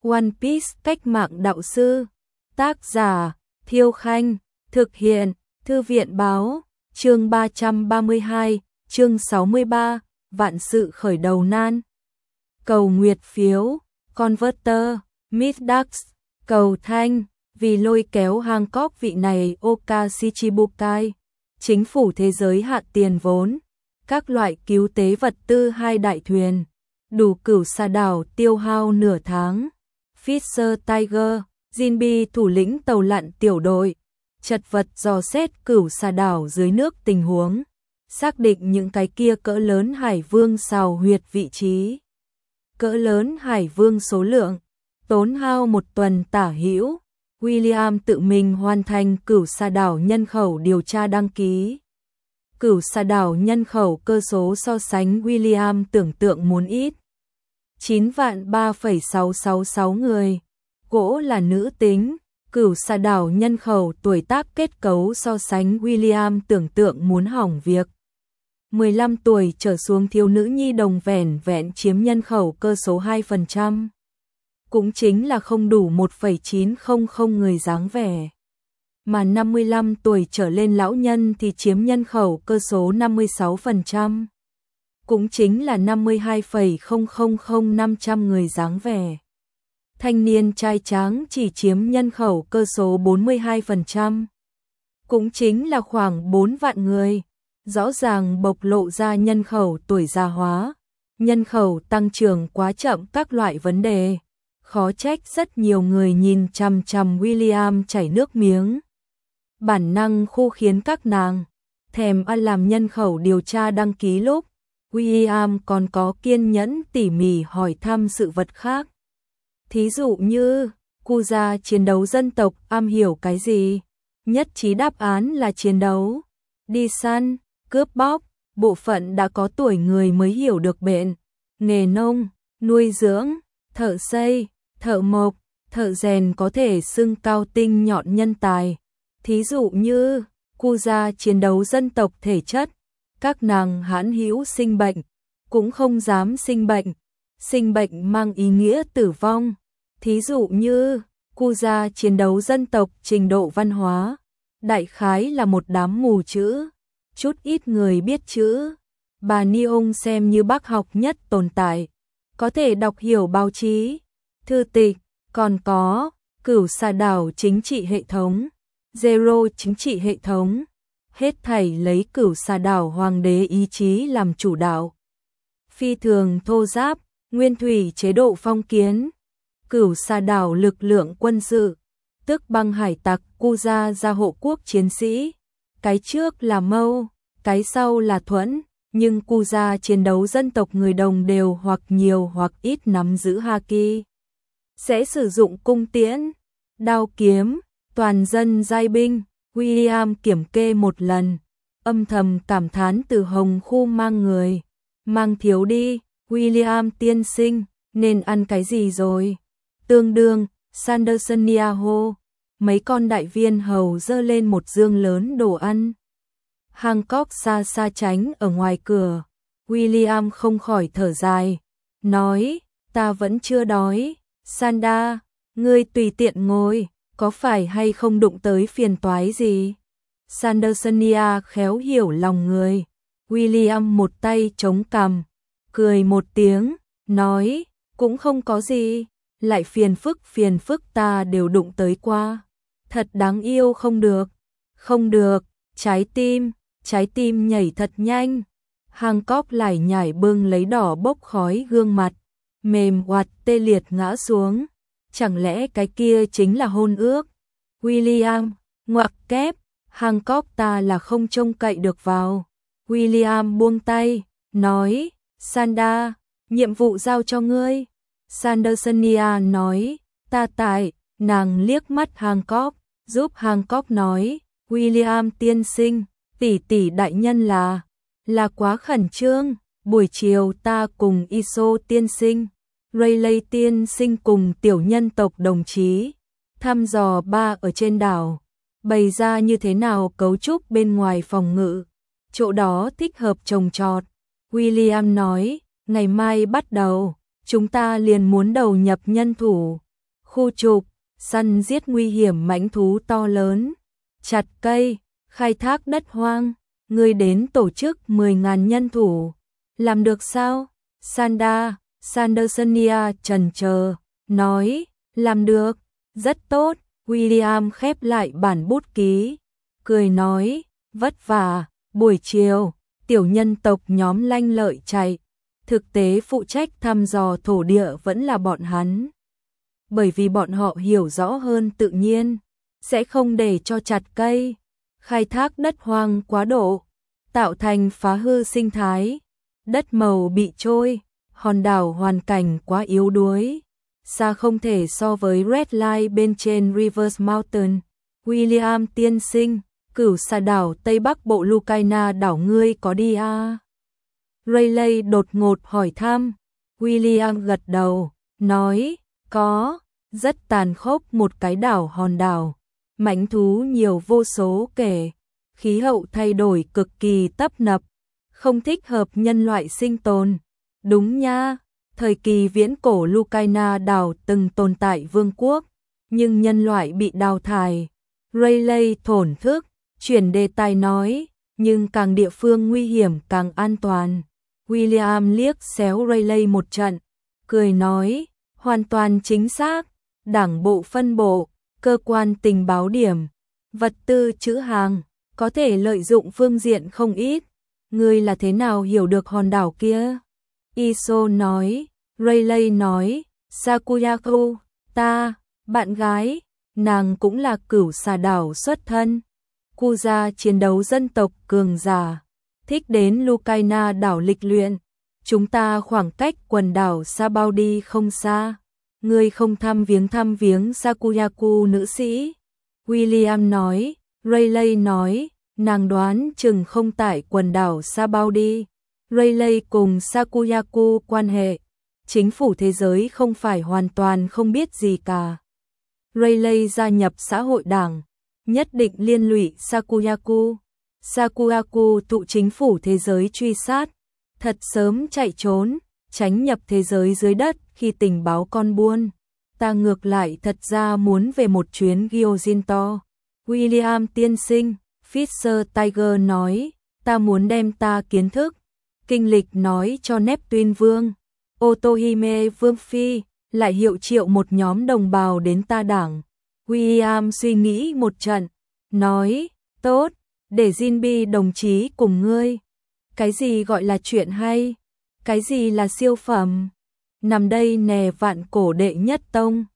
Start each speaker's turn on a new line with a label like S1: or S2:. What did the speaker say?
S1: One Piece cách mạng đạo sư. Tác giả Thiêu Khanh. Thực hiện Thư viện Báo. Chương 332, chương 63, vạn sự khởi đầu nan. Cầu nguyệt phiếu, Converter, Midax, cầu thanh, vì lôi kéo Hancock vị này Oka Shichibukai. Chính phủ thế giới hạ tiền vốn, các loại cứu tế vật tư 2 đại thuyền, đủ cửu sa đảo tiêu hao nửa tháng. Fisher Tiger, Jinbe thủ lĩnh tàu lặn tiểu đội, chật vật dò xét cửu sa đảo dưới nước tình huống, xác định những cái kia cỡ lớn hải vương xào huyệt vị trí. Cỡ lớn hải vương số lượng, tốn hao 1 tuần tả hữu. William tự mình hoàn thành cửu sa đảo nhân khẩu điều tra đăng ký. Cửu sa đảo nhân khẩu cơ số so sánh William tưởng tượng muốn ít. 9.366 người. Gỗ là nữ tính. Cửu sa đảo nhân khẩu tuổi tác kết cấu so sánh William tưởng tượng muốn hỏng việc. 15 tuổi trở xuống thiếu nữ nhi đồng vẻn vẹn chiếm nhân khẩu cơ số 2%. Cũng chính là không đủ 1,900 người dáng vẻ. Mà 55 tuổi trở lên lão nhân thì chiếm nhân khẩu cơ số 56%. Cũng chính là 52,000500 người dáng vẻ. Thanh niên trai tráng chỉ chiếm nhân khẩu cơ số 42%. Cũng chính là khoảng 4 vạn người. Rõ ràng bộc lộ ra nhân khẩu tuổi già hóa, nhân khẩu tăng trưởng quá chậm các loại vấn đề. Khó trách rất nhiều người nhìn chằm chằm William chảy nước miếng. Bản năng khu khiến các nàng thèm ăn làm nhân khẩu điều tra đăng ký lúc William còn có kiên nhẫn tỉ mỉ hỏi thăm sự vật khác. Thí dụ như, Kuja chiến đấu dân tộc am hiểu cái gì? Nhất trí đáp án là chiến đấu, đi săn, cướp bóc. Bộ phận đã có tuổi người mới hiểu được bệnh, nghề nông, nuôi dưỡng, thợ xây, thợ mộc, thợ rèn có thể xưng cao tinh nhọn nhân tài. Thí dụ như, Kuja chiến đấu dân tộc thể chất, các nàng hãn hữu sinh bệnh, cũng không dám sinh bệnh. Sinh bệnh mang ý nghĩa tử vong. Thí dụ như, Kuja chiến đấu dân tộc trình độ văn hóa, đại khái là một đám mù chữ, chút ít người biết chữ. Bà Niong xem như bác học nhất tồn tại, có thể đọc hiểu báo chí, thư tịch, còn có cửu sa đảo chính trị hệ thống, Zero chính trị hệ thống, hết thảy lấy cửu sa đảo hoàng đế ý chí làm chủ đạo. Phi thường thô giáp, nguyên thủy chế độ phong kiến, cửu sa đảo lực lượng quân sự, tức băng hải tặc Kuja gia hộ quốc chiến sĩ, cái trước là Mâu, cái sau là Thuẫn, nhưng Kuja chiến đấu dân tộc người đồng đều hoặc nhiều hoặc ít nắm giữ haki. Sẽ sử dụng cung tiễn, đao kiếm, toàn dân giai binh. William kiểm kê một lần, âm thầm cảm thán từ hồng khu mang người, mang thiếu đi. William tiên sinh, nên ăn cái gì rồi? Tương đương, Sandersonia hô. Mấy con đại viên hầu dơ lên một dương lớn đồ ăn. Hancock xa xa tránh ở ngoài cửa. William không khỏi thở dài, nói, ta vẫn chưa đói. Sanda, ngươi tùy tiện ngồi, có phải hay không đụng tới phiền toái gì? Sandersonia khéo hiểu lòng người. William một tay chống cằm, cười một tiếng, nói, cũng không có gì, lại phiền phức ta đều đụng tới qua. Thật đáng yêu không được, trái tim nhảy thật nhanh. Hancock lại nhảy bưng lấy đỏ bốc khói gương mặt, mềm oặt tê liệt ngã xuống. Chẳng lẽ cái kia chính là hôn ước? William, ngoặc kép, Hancock ta là không trông cậy được vào. William buông tay, nói, Sanda, nhiệm vụ giao cho ngươi. Sandersonia nói, ta tại, nàng liếc mắt Hancock, giúp Hancock nói, William tiên sinh, tỷ đại nhân là quá khẩn trương. Buổi chiều ta cùng Iso tiên sinh, Rayleigh tiên sinh cùng tiểu nhân tộc đồng chí thăm dò ba ở trên đảo, bày ra như thế nào cấu trúc bên ngoài phòng ngự, chỗ đó thích hợp trồng trọt. William nói, ngày mai bắt đầu, chúng ta liền muốn đầu nhập nhân thủ. khu trục, săn giết nguy hiểm mãnh thú to lớn, chặt cây, khai thác đất hoang, ngươi đến tổ chức 10.000 nhân thủ. Làm được sao? Sandersonia chần chờ, nói, làm được, rất tốt. William khép lại bản bút ký, cười nói, vất vả. Buổi chiều, tiểu nhân tộc nhóm Lanh Lợi chạy, thực tế phụ trách thăm dò thổ địa vẫn là bọn hắn. Bởi vì bọn họ hiểu rõ hơn tự nhiên, sẽ không để cho chặt cây, khai thác đất hoang quá độ, tạo thành phá hư sinh thái, đất màu bị trôi, hòn đảo hoàn cảnh quá yếu đuối, xa không thể so với Red Line bên trên Rivers Mountain. William tiên sinh, Cửu Xà đảo Tây Bắc bộ Lucayna đảo ngươi có đi à? Rayleigh đột ngột hỏi thăm. William gật đầu, nói, có, rất tàn khốc một cái đảo hòn đảo, mãnh thú nhiều vô số kể, khí hậu thay đổi cực kỳ tấp nập, không thích hợp nhân loại sinh tồn. Đúng nha, thời kỳ viễn cổ Lucayna đảo từng tồn tại vương quốc, nhưng nhân loại bị đào thải. Rayleigh thổn thức, chuyển đề tài nói, nhưng càng địa phương nguy hiểm càng an toàn. William liếc xéo Rayleigh một trận, cười nói, hoàn toàn chính xác, đảng bộ phân bộ, cơ quan tình báo điểm, vật tư trữ hàng, có thể lợi dụng phương diện không ít. Ngươi là thế nào hiểu được hòn đảo kia? Iso nói, Rayleigh nói, Sakuyaku, ta, bạn gái, nàng cũng là Cửu Xà đảo xuất thân. Kuja chiến đấu dân tộc cường giả, thích đến Lucayna đảo lịch luyện. Chúng ta khoảng cách quần đảo Sabaudi không xa. Ngươi không thăm viếng Sakuyaku nữ sĩ? William nói. Rayleigh nói, nàng đoán chừng không tại quần đảo Sabaudi. Rayleigh cùng Sakuyaku quan hệ, chính phủ thế giới không phải hoàn toàn không biết gì cả. Rayleigh gia nhập xã hội đảng, nhất định liên lụy Sakuyaku. Sakuyaku thụ chính phủ thế giới truy sát, thật sớm chạy trốn, tránh nhập thế giới dưới đất khi tình báo con buôn. Ta ngược lại thật ra muốn về một chuyến Gyojinto. William tiên sinh, Fisher Tiger nói, ta muốn đem ta kiến thức, kinh lịch nói cho Neptune Vương, Otohime Vương Phi, lại hiệu triệu một nhóm đồng bào đến ta đảng. William suy nghĩ một trận, nói, tốt, để Jinbi đồng chí cùng ngươi. Cái gì gọi là chuyện hay? Cái gì là siêu phẩm? Nằm đây nè vạn cổ đệ nhất tông.